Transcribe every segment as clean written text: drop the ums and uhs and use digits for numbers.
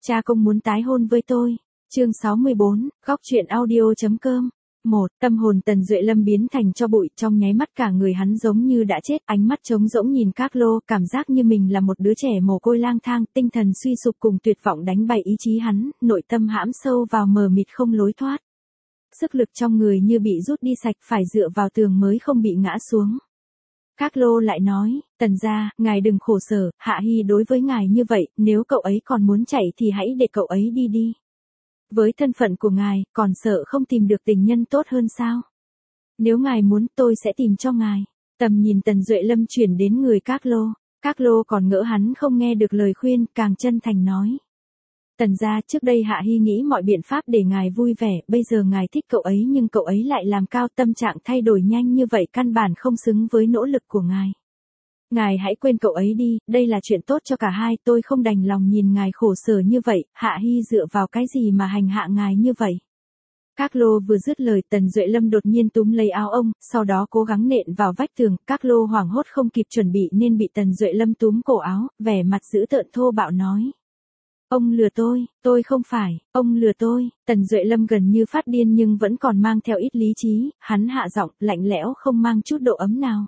Cha công muốn tái hôn với tôi. Chương 64, góc truyện audio.com. Tâm hồn Tần Duệ Lâm biến thành tro bụi, trong nháy mắt cả người hắn giống như đã chết, ánh mắt trống rỗng nhìn Các Lô, cảm giác như mình là một đứa trẻ mồ côi lang thang, tinh thần suy sụp cùng tuyệt vọng đánh bại ý chí hắn, nội tâm hãm sâu vào mờ mịt không lối thoát. Sức lực trong người như bị rút đi sạch, phải dựa vào tường mới không bị ngã xuống. Các Lô lại nói, Tần gia, ngài đừng khổ sở, Hạ Hy đối với ngài như vậy, nếu cậu ấy còn muốn chạy thì hãy để cậu ấy đi. Với thân phận của ngài, còn sợ không tìm được tình nhân tốt hơn sao? Nếu ngài muốn, tôi sẽ tìm cho ngài. Tầm nhìn Tần Duệ Lâm chuyển đến người Các Lô. Các Lô còn ngỡ hắn không nghe được lời khuyên, càng chân thành nói. Tần gia, trước đây Hạ Hy nghĩ mọi biện pháp để ngài vui vẻ, bây giờ ngài thích cậu ấy nhưng cậu ấy lại làm cao, tâm trạng thay đổi nhanh như vậy căn bản không xứng với nỗ lực của ngài. Ngài hãy quên cậu ấy đi, đây là chuyện tốt cho cả hai, tôi không đành lòng nhìn ngài khổ sở như vậy, Hạ Hy dựa vào cái gì mà hành hạ ngài như vậy. Các Lô vừa dứt lời, Tần Duệ Lâm đột nhiên túm lấy áo ông, sau đó cố gắng nện vào vách tường, Các Lô hoảng hốt không kịp chuẩn bị nên bị Tần Duệ Lâm túm cổ áo, vẻ mặt dữ tợn thô bạo nói. Ông lừa tôi không phải, ông lừa tôi. Tần Duệ Lâm gần như phát điên nhưng vẫn còn mang theo ít lý trí, hắn hạ giọng, lạnh lẽo không mang chút độ ấm nào.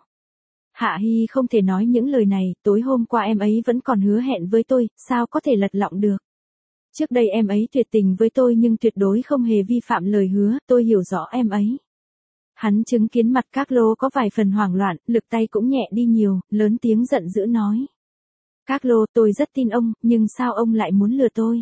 Hạ Hy không thể nói những lời này, tối hôm qua em ấy vẫn còn hứa hẹn với tôi, sao có thể lật lọng được. Trước đây em ấy tuyệt tình với tôi nhưng tuyệt đối không hề vi phạm lời hứa, tôi hiểu rõ em ấy. Hắn chứng kiến mặt Các Lô có vài phần hoảng loạn, lực tay cũng nhẹ đi nhiều, lớn tiếng giận dữ nói. Các Lô, tôi rất tin ông, nhưng sao ông lại muốn lừa tôi?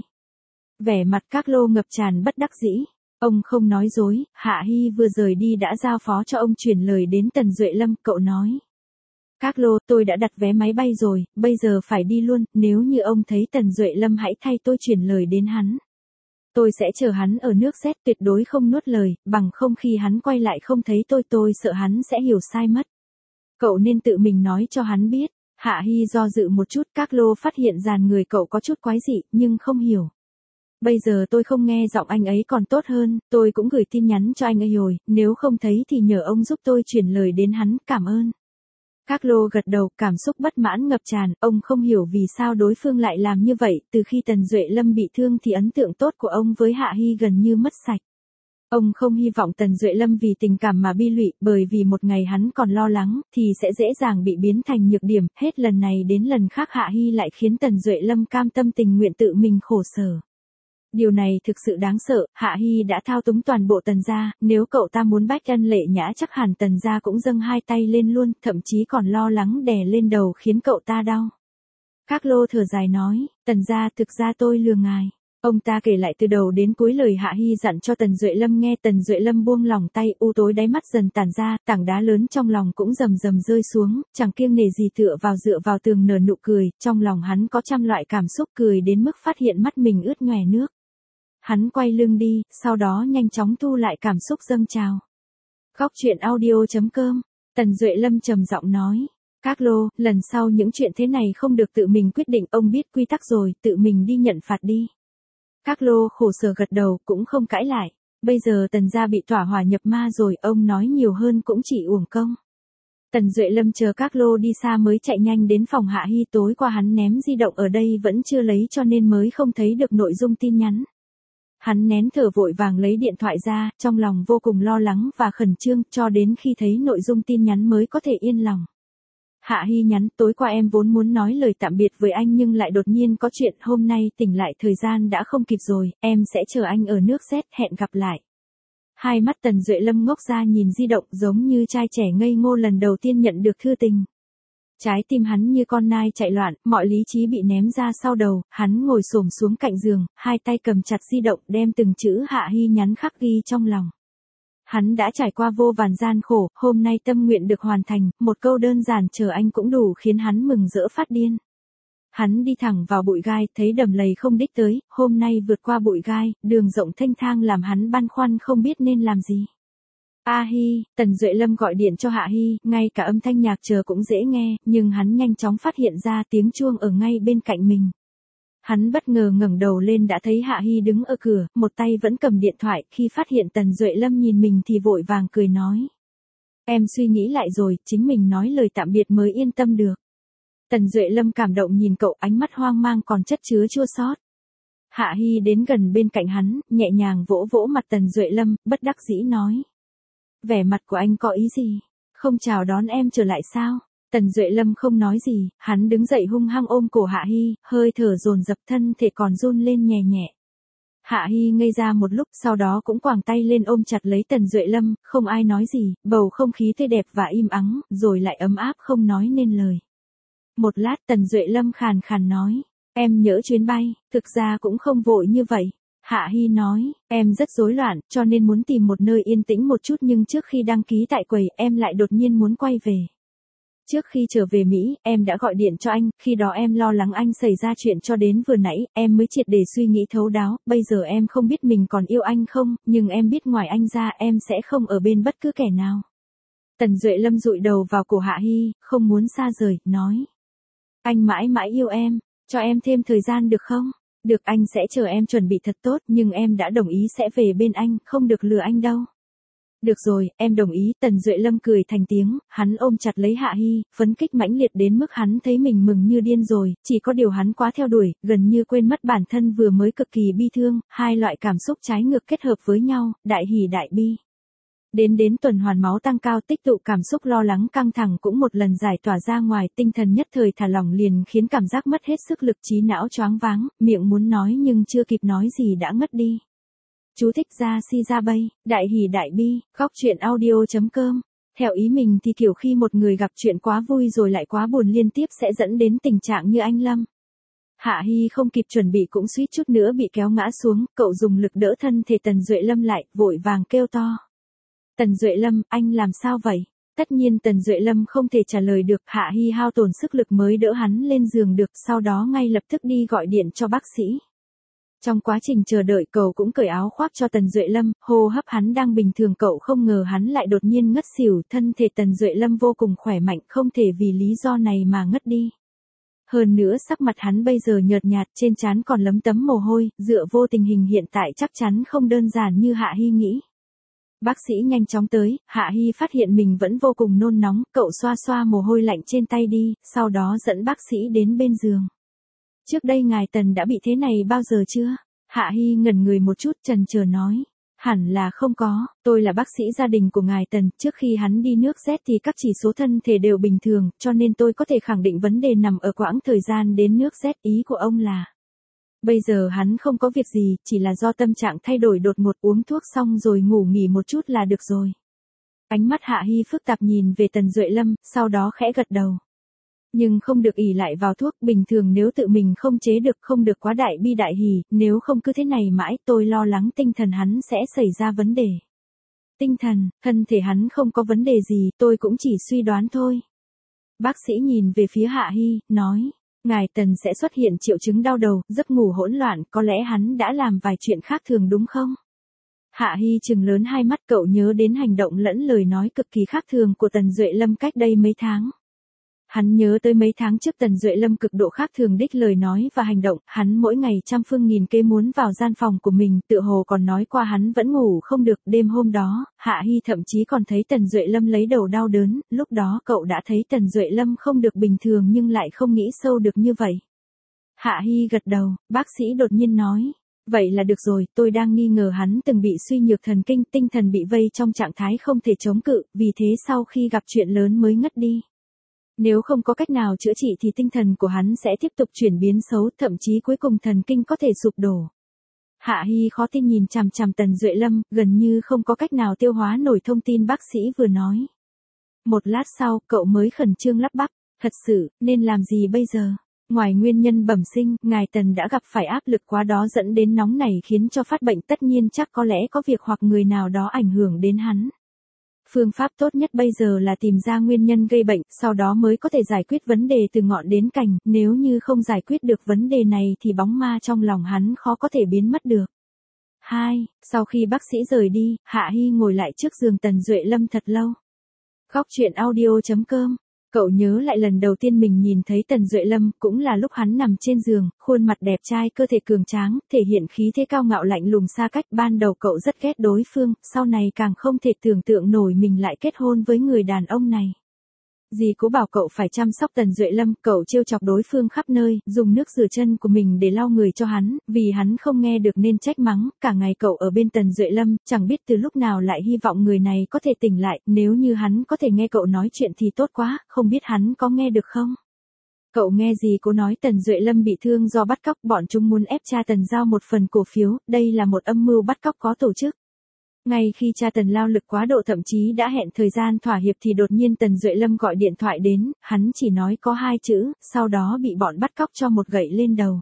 Vẻ mặt Các Lô ngập tràn bất đắc dĩ. Ông không nói dối, Hạ Hy vừa rời đi đã giao phó cho ông truyền lời đến Tần Duệ Lâm, cậu nói. Các Lô, tôi đã đặt vé máy bay rồi, bây giờ phải đi luôn, nếu như ông thấy Tần Duệ Lâm hãy thay tôi truyền lời đến hắn. Tôi sẽ chờ hắn ở nước Z, tuyệt đối không nuốt lời, bằng không khi hắn quay lại không thấy tôi sợ hắn sẽ hiểu sai mất. Cậu nên tự mình nói cho hắn biết. Hạ Hy do dự một chút, Các Lô phát hiện dàn người cậu có chút quái dị, nhưng không hiểu. Bây giờ tôi không nghe giọng anh ấy còn tốt hơn, tôi cũng gửi tin nhắn cho anh ấy rồi, nếu không thấy thì nhờ ông giúp tôi truyền lời đến hắn, cảm ơn. Các Lô gật đầu, cảm xúc bất mãn ngập tràn, ông không hiểu vì sao đối phương lại làm như vậy, từ khi Tần Duệ Lâm bị thương thì ấn tượng tốt của ông với Hạ Hy gần như mất sạch. Ông không hy vọng Tần Duệ Lâm vì tình cảm mà bi lụy, bởi vì một ngày hắn còn lo lắng, thì sẽ dễ dàng bị biến thành nhược điểm, hết lần này đến lần khác Hạ Hy lại khiến Tần Duệ Lâm cam tâm tình nguyện tự mình khổ sở. Điều này thực sự đáng sợ, Hạ Hy đã thao túng toàn bộ Tần gia, nếu cậu ta muốn bách ân lệ nhã chắc hẳn Tần gia cũng dâng hai tay lên luôn, thậm chí còn lo lắng đè lên đầu khiến cậu ta đau. Các Lô thở dài nói, Tần gia, thực ra tôi lừa ngài. Ông ta kể lại từ đầu đến cuối lời Hạ Hy dặn cho Tần Duệ Lâm nghe. Tần Duệ Lâm buông lòng tay, u tối đáy mắt dần tản ra, tảng đá lớn trong lòng cũng rầm rầm rơi xuống, chẳng kiêng nể gì dựa vào tường nở nụ cười, trong lòng hắn có trăm loại cảm xúc, cười đến mức phát hiện mắt mình ướt nhòe nước. Hắn quay lưng đi, sau đó nhanh chóng thu lại cảm xúc dâng trào. Góc truyện audio.com. Tần Duệ Lâm trầm giọng nói. Các Lô, lần sau những chuyện thế này không được tự mình quyết định, ông biết quy tắc rồi, tự mình đi nhận phạt đi. Các Lô khổ sở gật đầu, cũng không cãi lại. Bây giờ Tần gia bị tỏa hỏa nhập ma rồi, ông nói nhiều hơn cũng chỉ uổng công. Tần Duệ Lâm chờ Các Lô đi xa mới chạy nhanh đến phòng Hạ Hy, tối qua hắn ném di động ở đây vẫn chưa lấy cho nên mới không thấy được nội dung tin nhắn. Hắn nén thở vội vàng lấy điện thoại ra, trong lòng vô cùng lo lắng và khẩn trương, cho đến khi thấy nội dung tin nhắn mới có thể yên lòng. Hạ Hy nhắn, tối qua em vốn muốn nói lời tạm biệt với anh nhưng lại đột nhiên có chuyện, hôm nay tỉnh lại thời gian đã không kịp rồi, em sẽ chờ anh ở nước Z, hẹn gặp lại. Hai mắt Tần Duệ Lâm ngốc ra nhìn di động giống như trai trẻ ngây ngô lần đầu tiên nhận được thư tình. Trái tim hắn như con nai chạy loạn, mọi lý trí bị ném ra sau đầu, hắn ngồi xổm xuống cạnh giường, hai tay cầm chặt di động đem từng chữ Hạ Hy nhắn khắc ghi trong lòng. Hắn đã trải qua vô vàn gian khổ, hôm nay tâm nguyện được hoàn thành, một câu đơn giản chờ anh cũng đủ khiến hắn mừng rỡ phát điên. Hắn đi thẳng vào bụi gai, thấy đầm lầy không đích tới, hôm nay vượt qua bụi gai, đường rộng thênh thang làm hắn băn khoăn không biết nên làm gì. A Hy, Tần Duệ Lâm gọi điện cho Hạ Hy, ngay cả âm thanh nhạc chờ cũng dễ nghe, nhưng hắn nhanh chóng phát hiện ra tiếng chuông ở ngay bên cạnh mình. Hắn bất ngờ ngẩng đầu lên đã thấy Hạ Hy đứng ở cửa, một tay vẫn cầm điện thoại, khi phát hiện Tần Duệ Lâm nhìn mình thì vội vàng cười nói. Em suy nghĩ lại rồi, chính mình nói lời tạm biệt mới yên tâm được. Tần Duệ Lâm cảm động nhìn cậu, ánh mắt hoang mang còn chất chứa chua xót. Hạ Hy đến gần bên cạnh hắn, nhẹ nhàng vỗ vỗ mặt Tần Duệ Lâm, bất đắc dĩ nói. Vẻ mặt của anh có ý gì? Không chào đón em trở lại sao? Tần Duệ Lâm không nói gì, hắn đứng dậy hung hăng ôm cổ Hạ Hy, hơi thở dồn dập thân thể còn run lên nhẹ nhẹ. Hạ Hy ngây ra một lúc, sau đó cũng quàng tay lên ôm chặt lấy Tần Duệ Lâm, không ai nói gì, bầu không khí tươi đẹp và im ắng, rồi lại ấm áp không nói nên lời. Một lát Tần Duệ Lâm khàn khàn nói, em nhỡ chuyến bay, thực ra cũng không vội như vậy. Hạ Hy nói, em rất rối loạn, cho nên muốn tìm một nơi yên tĩnh một chút nhưng trước khi đăng ký tại quầy, em lại đột nhiên muốn quay về. Trước khi trở về Mỹ, em đã gọi điện cho anh, khi đó em lo lắng anh xảy ra chuyện cho đến vừa nãy, em mới triệt để suy nghĩ thấu đáo, bây giờ em không biết mình còn yêu anh không, nhưng em biết ngoài anh ra em sẽ không ở bên bất cứ kẻ nào. Tần Duệ Lâm dụi đầu vào cổ Hạ Hy, không muốn xa rời, nói. Anh mãi mãi yêu em, cho em thêm thời gian được không? Được, anh sẽ chờ em chuẩn bị thật tốt, nhưng em đã đồng ý sẽ về bên anh, không được lừa anh đâu. Được rồi, em đồng ý. Tần Duệ Lâm cười thành tiếng, hắn ôm chặt lấy Hạ Hy, phấn kích mãnh liệt đến mức hắn thấy mình mừng như điên rồi, chỉ có điều hắn quá theo đuổi, gần như quên mất bản thân vừa mới cực kỳ bi thương, hai loại cảm xúc trái ngược kết hợp với nhau, đại hỉ đại bi. Đến tuần hoàn máu tăng cao, tích tụ cảm xúc lo lắng căng thẳng cũng một lần giải tỏa ra ngoài, tinh thần nhất thời thả lỏng liền khiến cảm giác mất hết sức lực, trí não choáng váng, miệng muốn nói nhưng chưa kịp nói gì đã ngất đi. Chú thích ra si ra bay, đại hỉ đại bi, góc truyện audio.com. Theo ý mình thì kiểu khi một người gặp chuyện quá vui rồi lại quá buồn liên tiếp sẽ dẫn đến tình trạng như anh Lâm. Hạ Hy không kịp chuẩn bị cũng suýt chút nữa bị kéo ngã xuống, cậu dùng lực đỡ thân thể Tần Duệ Lâm lại, vội vàng kêu to. Tần Duệ Lâm, anh làm sao vậy? Tất nhiên Tần Duệ Lâm không thể trả lời được, Hạ Hy hao tổn sức lực mới đỡ hắn lên giường được, sau đó ngay lập tức đi gọi điện cho bác sĩ. Trong quá trình chờ đợi cậu cũng cởi áo khoác cho Tần Duệ Lâm, hô hấp hắn đang bình thường cậu không ngờ hắn lại đột nhiên ngất xỉu, thân thể Tần Duệ Lâm vô cùng khỏe mạnh, không thể vì lý do này mà ngất đi. Hơn nữa sắc mặt hắn bây giờ nhợt nhạt, trên trán còn lấm tấm mồ hôi, dựa vô tình hình hiện tại chắc chắn không đơn giản như Hạ Hy nghĩ. Bác sĩ nhanh chóng tới, Hạ Hy phát hiện mình vẫn vô cùng nôn nóng, cậu xoa xoa mồ hôi lạnh trên tay đi, sau đó dẫn bác sĩ đến bên giường. Trước đây ngài Tần đã bị thế này bao giờ chưa? Hạ Hy ngẩn người một chút chần chờ nói. Hẳn là không có, tôi là bác sĩ gia đình của ngài Tần, trước khi hắn đi nước Z thì các chỉ số thân thể đều bình thường, cho nên tôi có thể khẳng định vấn đề nằm ở quãng thời gian đến nước Z, ý của ông là. Bây giờ hắn không có việc gì, chỉ là do tâm trạng thay đổi đột ngột, uống thuốc xong rồi ngủ nghỉ một chút là được rồi. Ánh mắt Hạ Hy phức tạp nhìn về Tần Duệ Lâm, sau đó khẽ gật đầu. Nhưng không được ỷ lại vào thuốc, bình thường nếu tự mình không chế được không được quá đại bi đại hỉ, nếu không cứ thế này mãi tôi lo lắng tinh thần hắn sẽ xảy ra vấn đề. Tinh thần, thân thể hắn không có vấn đề gì, tôi cũng chỉ suy đoán thôi. Bác sĩ nhìn về phía Hạ Hy, nói, ngài Tần sẽ xuất hiện triệu chứng đau đầu, giấc ngủ hỗn loạn, có lẽ hắn đã làm vài chuyện khác thường đúng không? Hạ Hy trừng lớn hai mắt, cậu nhớ đến hành động lẫn lời nói cực kỳ khác thường của Tần Duệ Lâm cách đây mấy tháng. Hắn nhớ tới mấy tháng trước Tần Duệ Lâm cực độ khác thường đích lời nói và hành động, hắn mỗi ngày trăm phương nghìn kế muốn vào gian phòng của mình, tựa hồ còn nói qua hắn vẫn ngủ không được, đêm hôm đó, Hạ Hy thậm chí còn thấy Tần Duệ Lâm lấy đầu đau đớn, lúc đó cậu đã thấy Tần Duệ Lâm không được bình thường nhưng lại không nghĩ sâu được như vậy. Hạ Hy gật đầu, bác sĩ đột nhiên nói, vậy là được rồi, tôi đang nghi ngờ hắn từng bị suy nhược thần kinh, tinh thần bị vây trong trạng thái không thể chống cự, vì thế sau khi gặp chuyện lớn mới ngất đi. Nếu không có cách nào chữa trị thì tinh thần của hắn sẽ tiếp tục chuyển biến xấu, thậm chí cuối cùng thần kinh có thể sụp đổ. Hạ Hy khó tin nhìn chằm chằm Tần Duệ Lâm, gần như không có cách nào tiêu hóa nổi thông tin bác sĩ vừa nói. Một lát sau, cậu mới khẩn trương lắp bắp, thật sự, nên làm gì bây giờ? Ngoài nguyên nhân bẩm sinh, ngài Tần đã gặp phải áp lực quá đó dẫn đến nóng nảy khiến cho phát bệnh, tất nhiên chắc có lẽ có việc hoặc người nào đó ảnh hưởng đến hắn. Phương pháp tốt nhất bây giờ là tìm ra nguyên nhân gây bệnh, sau đó mới có thể giải quyết vấn đề từ ngọn đến cành, nếu như không giải quyết được vấn đề này thì bóng ma trong lòng hắn khó có thể biến mất được. 2. Sau khi bác sĩ rời đi, Hạ Hy ngồi lại trước giường Tần Duệ Lâm thật lâu. Góc truyện audio.com. Cậu nhớ lại lần đầu tiên mình nhìn thấy Tần Duệ Lâm, cũng là lúc hắn nằm trên giường, khuôn mặt đẹp trai, cơ thể cường tráng, thể hiện khí thế cao ngạo lạnh lùng xa cách. Ban đầu cậu rất ghét đối phương, sau này càng không thể tưởng tượng nổi mình lại kết hôn với người đàn ông này. dì cố bảo cậu phải chăm sóc Tần Duệ Lâm, cậu trêu chọc đối phương khắp nơi, dùng nước rửa chân của mình để lau người cho hắn, vì hắn không nghe được nên trách mắng, cả ngày cậu ở bên Tần Duệ Lâm, chẳng biết từ lúc nào lại hy vọng người này có thể tỉnh lại, nếu như hắn có thể nghe cậu nói chuyện thì tốt quá, không biết hắn có nghe được không? Cậu nghe gì cô nói Tần Duệ Lâm bị thương do bắt cóc, bọn chúng muốn ép cha Tần giao một phần cổ phiếu, đây là một âm mưu bắt cóc có tổ chức. Ngay khi cha Tần lao lực quá độ thậm chí đã hẹn thời gian thỏa hiệp thì đột nhiên Tần Duệ Lâm gọi điện thoại đến, hắn chỉ nói có 2 chữ, sau đó bị bọn bắt cóc cho một gậy lên đầu.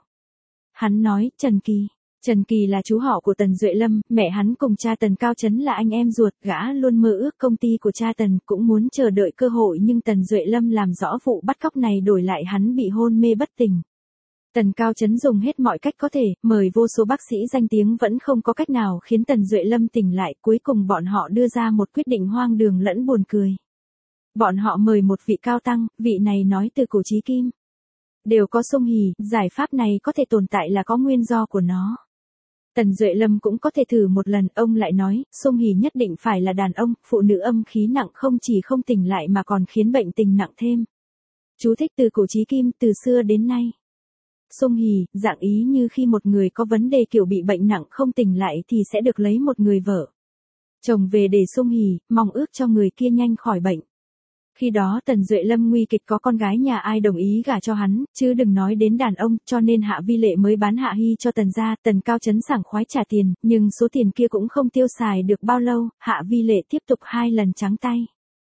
Hắn nói, Trần Kỳ. Trần Kỳ là chú họ của Tần Duệ Lâm, mẹ hắn cùng cha Tần Cao Chấn là anh em ruột, gã luôn mơ ước công ty của cha Tần, cũng muốn chờ đợi cơ hội nhưng Tần Duệ Lâm làm rõ vụ bắt cóc này đổi lại hắn bị hôn mê bất tỉnh. Tần Cao Chấn dùng hết mọi cách có thể, mời vô số bác sĩ danh tiếng vẫn không có cách nào khiến Tần Duệ Lâm tỉnh lại, cuối cùng bọn họ đưa ra một quyết định hoang đường lẫn buồn cười. Bọn họ mời một vị cao tăng, vị này nói từ cổ chí kim. Đều có Sung Hỉ, giải pháp này có thể tồn tại là có nguyên do của nó. Tần Duệ Lâm cũng có thể thử một lần, ông lại nói, Sung Hỉ nhất định phải là đàn ông, phụ nữ âm khí nặng không chỉ không tỉnh lại mà còn khiến bệnh tình nặng thêm. Chú thích từ cổ chí kim, từ xưa đến nay. Sung Hỉ, dạng ý như khi một người có vấn đề kiểu bị bệnh nặng không tỉnh lại thì sẽ được lấy một người vợ chồng về để Sung Hỉ, mong ước cho người kia nhanh khỏi bệnh. Khi đó Tần Duệ Lâm nguy kịch có con gái nhà ai đồng ý gả cho hắn, chứ đừng nói đến đàn ông, cho nên Hạ Vi Lệ mới bán Hạ Hy cho Tần gia, Tần Cao Chấn sảng khoái trả tiền, nhưng số tiền kia cũng không tiêu xài được bao lâu, Hạ Vi Lệ tiếp tục 2 lần trắng tay.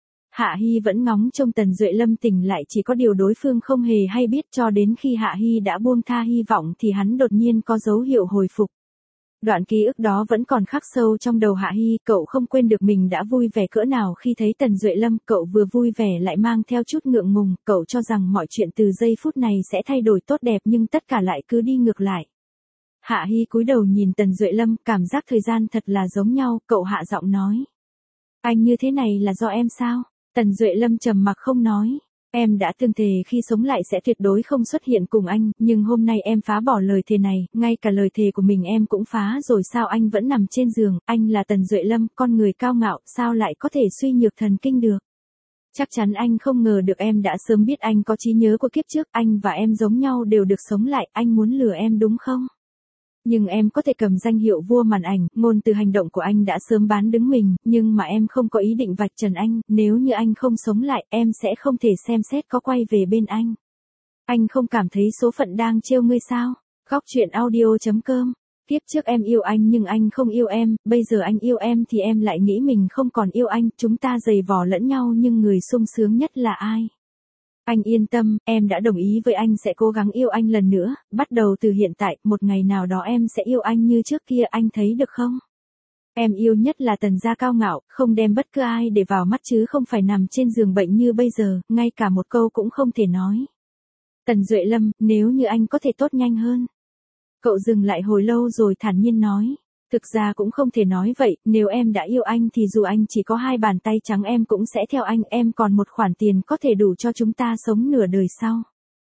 Hạ Hy vẫn ngóng trông Tần Duệ Lâm tỉnh lại, chỉ có điều đối phương không hề hay biết, cho đến khi Hạ Hy đã buông tha hy vọng thì hắn đột nhiên có dấu hiệu hồi phục. Đoạn ký ức đó vẫn còn khắc sâu trong đầu Hạ Hy, cậu không quên được mình đã vui vẻ cỡ nào khi thấy Tần Duệ Lâm, cậu vừa vui vẻ lại mang theo chút ngượng ngùng, cậu cho rằng mọi chuyện từ giây phút này sẽ thay đổi tốt đẹp nhưng tất cả lại cứ đi ngược lại. Hạ Hy cúi đầu nhìn Tần Duệ Lâm, cảm giác thời gian thật là giống nhau, cậu hạ giọng nói. Anh như thế này là do em sao? Tần Duệ Lâm trầm mặc không nói. Em đã từng thề khi sống lại sẽ tuyệt đối không xuất hiện cùng anh, nhưng hôm nay em phá bỏ lời thề này, ngay cả lời thề của mình em cũng phá rồi, sao anh vẫn nằm trên giường, anh là Tần Duệ Lâm, con người cao ngạo, sao lại có thể suy nhược thần kinh được. Chắc chắn anh không ngờ được em đã sớm biết anh có trí nhớ của kiếp trước, anh và em giống nhau đều được sống lại, anh muốn lừa em đúng không? Nhưng em có thể cầm danh hiệu vua màn ảnh, ngôn từ hành động của anh đã sớm bán đứng mình, nhưng mà em không có ý định vạch trần anh, nếu như anh không sống lại, em sẽ không thể xem xét có quay về bên anh. Anh không cảm thấy số phận đang trêu ngươi sao? Góc truyện audio.com. Kiếp trước em yêu anh nhưng anh không yêu em, bây giờ anh yêu em thì em lại nghĩ mình không còn yêu anh, chúng ta giày vò lẫn nhau nhưng người sung sướng nhất là ai? Anh yên tâm, em đã đồng ý với anh sẽ cố gắng yêu anh lần nữa, bắt đầu từ hiện tại, một ngày nào đó em sẽ yêu anh như trước kia, anh thấy được không? Em yêu nhất là Tần gia cao ngạo, không đem bất cứ ai để vào mắt chứ không phải nằm trên giường bệnh như bây giờ, ngay cả một câu cũng không thể nói. Tần Duệ Lâm, nếu như anh có thể tốt nhanh hơn. Cậu dừng lại hồi lâu rồi thản nhiên nói. Thực ra cũng không thể nói vậy, nếu em đã yêu anh thì dù anh chỉ có 2 bàn tay trắng em cũng sẽ theo anh, em còn một khoản tiền có thể đủ cho chúng ta sống nửa đời sau.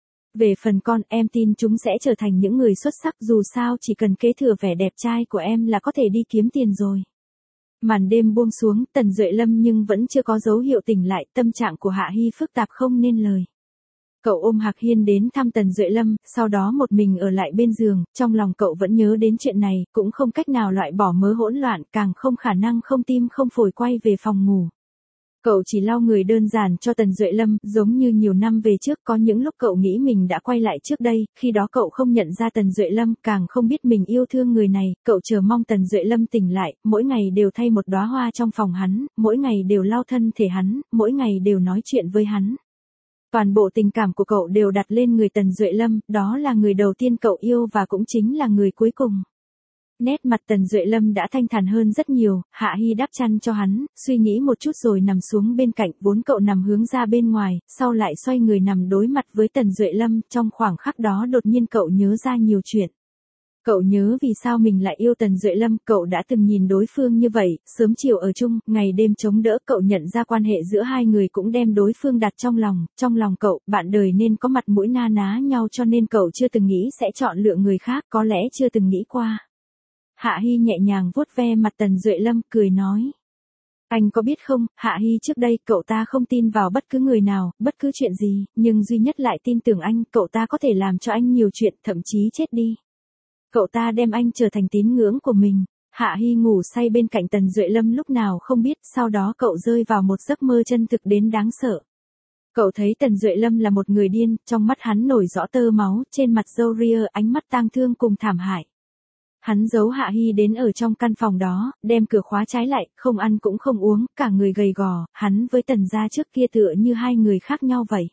Về phần con, em tin chúng sẽ trở thành những người xuất sắc, dù sao chỉ cần kế thừa vẻ đẹp trai của em là có thể đi kiếm tiền rồi. Màn đêm buông xuống, Tần Duệ Lâm nhưng vẫn chưa có dấu hiệu tỉnh lại, tâm trạng của Hạ Hy phức tạp không nên lời. Cậu ôm Hạc Hiên đến thăm Tần Duệ Lâm, sau đó một mình ở lại bên giường, trong lòng cậu vẫn nhớ đến chuyện này, cũng không cách nào loại bỏ mớ hỗn loạn, càng không khả năng không tim không phổi quay về phòng ngủ. Cậu chỉ lau người đơn giản cho Tần Duệ Lâm, giống như nhiều năm về trước, có những lúc cậu nghĩ mình đã quay lại trước đây, khi đó cậu không nhận ra Tần Duệ Lâm, càng không biết mình yêu thương người này, cậu chờ mong Tần Duệ Lâm tỉnh lại, mỗi ngày đều thay một đóa hoa trong phòng hắn, mỗi ngày đều lau thân thể hắn, mỗi ngày đều nói chuyện với hắn. Toàn bộ tình cảm của cậu đều đặt lên người Tần Duệ Lâm, đó là người đầu tiên cậu yêu và cũng chính là người cuối cùng. Nét mặt Tần Duệ Lâm đã thanh thản hơn rất nhiều, Hạ Hy đắp chăn cho hắn, suy nghĩ một chút rồi nằm xuống bên cạnh, vốn cậu nằm hướng ra bên ngoài, sau lại xoay người nằm đối mặt với Tần Duệ Lâm, trong khoảng khắc đó đột nhiên cậu nhớ ra nhiều chuyện. Cậu nhớ vì sao mình lại yêu Tần Duệ Lâm, cậu đã từng nhìn đối phương như vậy, sớm chiều ở chung, ngày đêm chống đỡ, cậu nhận ra quan hệ giữa hai người cũng đem đối phương đặt trong lòng cậu, bạn đời nên có mặt mũi na ná nhau cho nên cậu chưa từng nghĩ sẽ chọn lựa người khác, có lẽ chưa từng nghĩ qua. Hạ Hy nhẹ nhàng vuốt ve mặt Tần Duệ Lâm, cười nói. Anh có biết không, Hạ Hy trước đây cậu ta không tin vào bất cứ người nào, bất cứ chuyện gì, nhưng duy nhất lại tin tưởng anh, cậu ta có thể làm cho anh nhiều chuyện, thậm chí chết đi. Cậu ta đem anh trở thành tín ngưỡng của mình. Hạ Hy ngủ say bên cạnh Tần Duệ Lâm lúc nào không biết, sau đó cậu rơi vào một giấc mơ chân thực đến đáng sợ. Cậu thấy Tần Duệ Lâm là một người điên, trong mắt hắn nổi rõ tơ máu, trên mặt râu ria, ánh mắt tang thương cùng thảm hại. Hắn giấu Hạ Hy đến ở trong căn phòng đó, đem cửa khóa trái lại, không ăn cũng không uống, cả người gầy gò, hắn với Tần gia trước kia tựa như hai người khác nhau vậy.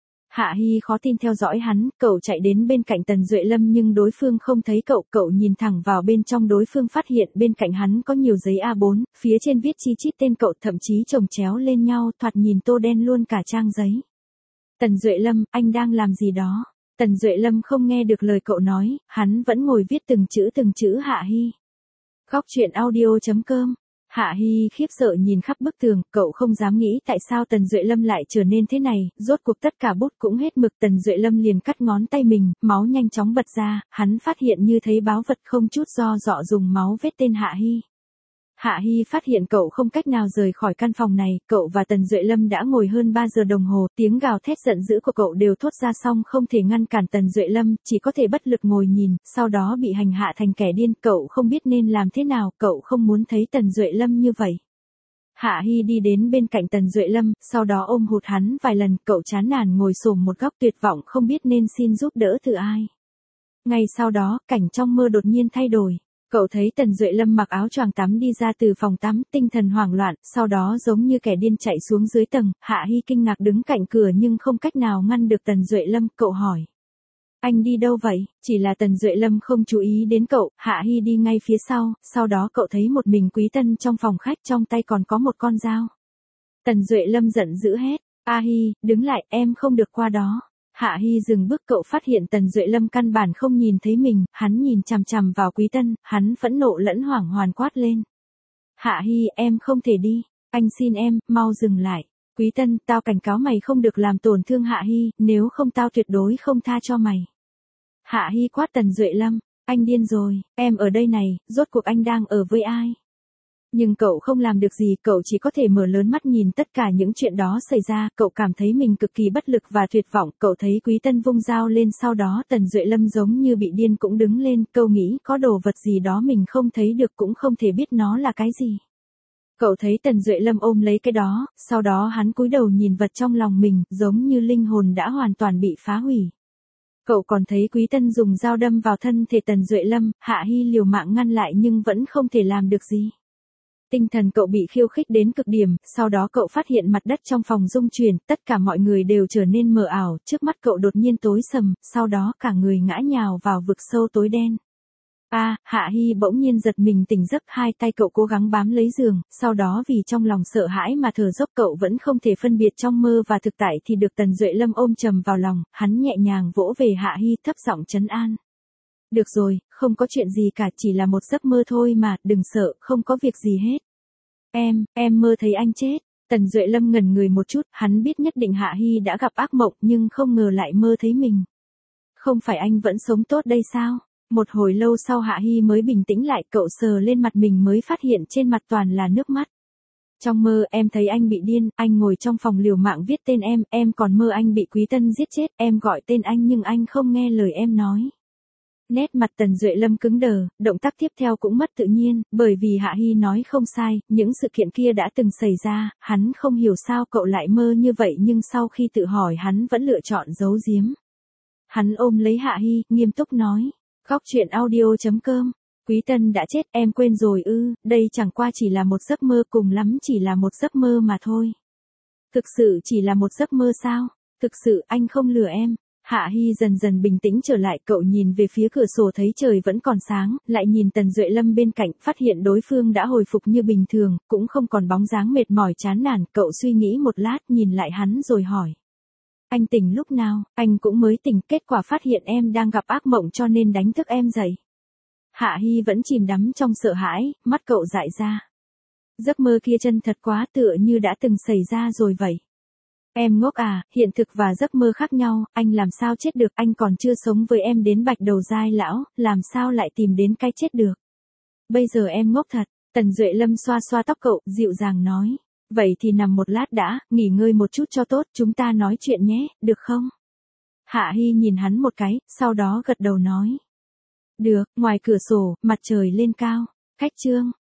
Hạ Hy khó tin theo dõi hắn, cậu chạy đến bên cạnh Tần Duệ Lâm nhưng đối phương không thấy cậu nhìn thẳng vào bên trong, đối phương phát hiện bên cạnh hắn có nhiều giấy A4, phía trên viết chi chít tên cậu, thậm chí chồng chéo lên nhau, thoạt nhìn tô đen luôn cả trang giấy. Tần Duệ Lâm, anh đang làm gì đó? Tần Duệ Lâm không nghe được lời cậu nói, hắn vẫn ngồi viết từng chữ Hạ Hy. Góc truyện audio.com. Hạ Hy khiếp sợ nhìn khắp bức tường, cậu không dám nghĩ tại sao Tần Duệ Lâm lại trở nên thế này, rốt cuộc tất cả bút cũng hết mực. Tần Duệ Lâm liền cắt ngón tay mình, máu nhanh chóng bật ra, hắn phát hiện như thấy báu vật, không chút do dọ dùng máu vết tên Hạ Hy. Hạ Hy phát hiện cậu không cách nào rời khỏi căn phòng này, cậu và Tần Duệ Lâm đã ngồi hơn 3 giờ đồng hồ, tiếng gào thét giận dữ của cậu đều thốt ra xong không thể ngăn cản Tần Duệ Lâm, chỉ có thể bất lực ngồi nhìn, sau đó bị hành hạ thành kẻ điên, cậu không biết nên làm thế nào, cậu không muốn thấy Tần Duệ Lâm như vậy. Hạ Hy đi đến bên cạnh Tần Duệ Lâm, sau đó ôm hụt hắn vài lần, cậu chán nản ngồi xổm một góc tuyệt vọng không biết nên xin giúp đỡ từ ai. Ngay sau đó, cảnh trong mơ đột nhiên thay đổi. Cậu thấy Tần Duệ Lâm mặc áo choàng tắm đi ra từ phòng tắm, tinh thần hoảng loạn, sau đó giống như kẻ điên chạy xuống dưới tầng. Hạ Hy kinh ngạc đứng cạnh cửa nhưng không cách nào ngăn được Tần Duệ Lâm, cậu hỏi. Anh đi đâu vậy? Chỉ là Tần Duệ Lâm không chú ý đến cậu, Hạ Hy đi ngay phía sau đó cậu thấy một mình Quý Tân trong phòng khách, trong tay còn có một con dao. Tần Duệ Lâm giận dữ hét, A Hy, đứng lại, em không được qua đó. Hạ Hy dừng bước, cậu phát hiện Tần Duệ Lâm căn bản không nhìn thấy mình, hắn nhìn chằm chằm vào Quý Tân, hắn phẫn nộ lẫn hoảng hoàn quát lên. Hạ Hy, em không thể đi, anh xin em, mau dừng lại. Quý Tân, tao cảnh cáo mày không được làm tổn thương Hạ Hy, nếu không tao tuyệt đối không tha cho mày. Hạ Hy quát Tần Duệ Lâm, anh điên rồi, em ở đây này, rốt cuộc anh đang ở với ai? Nhưng cậu không làm được gì, cậu chỉ có thể mở lớn mắt nhìn tất cả những chuyện đó xảy ra, cậu cảm thấy mình cực kỳ bất lực và tuyệt vọng, cậu thấy Quý Tân vung dao lên, sau đó Tần Duệ Lâm giống như bị điên cũng đứng lên, cậu nghĩ có đồ vật gì đó mình không thấy được, cũng không thể biết nó là cái gì. Cậu thấy Tần Duệ Lâm ôm lấy cái đó, sau đó hắn cúi đầu nhìn vật trong lòng mình, giống như linh hồn đã hoàn toàn bị phá hủy. Cậu còn thấy Quý Tân dùng dao đâm vào thân thể Tần Duệ Lâm, Hạ Hy liều mạng ngăn lại nhưng vẫn không thể làm được gì. Tinh thần cậu bị khiêu khích đến cực điểm, sau đó cậu phát hiện mặt đất trong phòng rung chuyển, tất cả mọi người đều trở nên mờ ảo, trước mắt cậu đột nhiên tối sầm, sau đó cả người ngã nhào vào vực sâu tối đen. Hạ Hy bỗng nhiên giật mình tỉnh giấc, hai tay cậu cố gắng bám lấy giường, sau đó vì trong lòng sợ hãi mà thở dốc, cậu vẫn không thể phân biệt trong mơ và thực tại thì được Tần Duệ Lâm ôm chầm vào lòng, hắn nhẹ nhàng vỗ về Hạ Hy, thấp giọng trấn an. Được rồi, không có chuyện gì cả, chỉ là một giấc mơ thôi mà, đừng sợ, không có việc gì hết. Em mơ thấy anh chết. Tần Duệ Lâm ngẩn người một chút, hắn biết nhất định Hạ Hy đã gặp ác mộng nhưng không ngờ lại mơ thấy mình. Không phải anh vẫn sống tốt đây sao? Một hồi lâu sau Hạ Hy mới bình tĩnh lại, cậu sờ lên mặt mình mới phát hiện trên mặt toàn là nước mắt. Trong mơ em thấy anh bị điên, anh ngồi trong phòng liều mạng viết tên em còn mơ anh bị Quý Tân giết chết, em gọi tên anh nhưng anh không nghe lời em nói. Nét mặt Tần Duệ Lâm cứng đờ, động tác tiếp theo cũng mất tự nhiên, bởi vì Hạ Hy nói không sai, những sự kiện kia đã từng xảy ra, hắn không hiểu sao cậu lại mơ như vậy nhưng sau khi tự hỏi hắn vẫn lựa chọn giấu giếm. Hắn ôm lấy Hạ Hy, nghiêm túc nói, góc truyện audio.com, Quý Tân đã chết, em quên rồi ư? Đây chẳng qua chỉ là một giấc mơ, cùng lắm chỉ là một giấc mơ mà thôi. Thực sự chỉ là một giấc mơ sao? Thực sự anh không lừa em. Hạ Hy dần dần bình tĩnh trở lại, cậu nhìn về phía cửa sổ thấy trời vẫn còn sáng, lại nhìn Tần Duệ Lâm bên cạnh, phát hiện đối phương đã hồi phục như bình thường, cũng không còn bóng dáng mệt mỏi chán nản, cậu suy nghĩ một lát nhìn lại hắn rồi hỏi. Anh tỉnh lúc nào? Anh cũng mới tỉnh, kết quả phát hiện em đang gặp ác mộng cho nên đánh thức em dậy. Hạ Hy vẫn chìm đắm trong sợ hãi, mắt cậu dại ra. Giấc mơ kia chân thật quá, tựa như đã từng xảy ra rồi vậy. Em ngốc à, hiện thực và giấc mơ khác nhau, anh làm sao chết được, anh còn chưa sống với em đến bạch đầu giai lão, làm sao lại tìm đến cái chết được. Bây giờ em ngốc thật, Tần Duệ Lâm xoa xoa tóc cậu, dịu dàng nói. Vậy thì nằm một lát đã, nghỉ ngơi một chút cho tốt, chúng ta nói chuyện nhé, được không? Hạ Hy nhìn hắn một cái, sau đó gật đầu nói. Được, ngoài cửa sổ, mặt trời lên cao. Khách trương,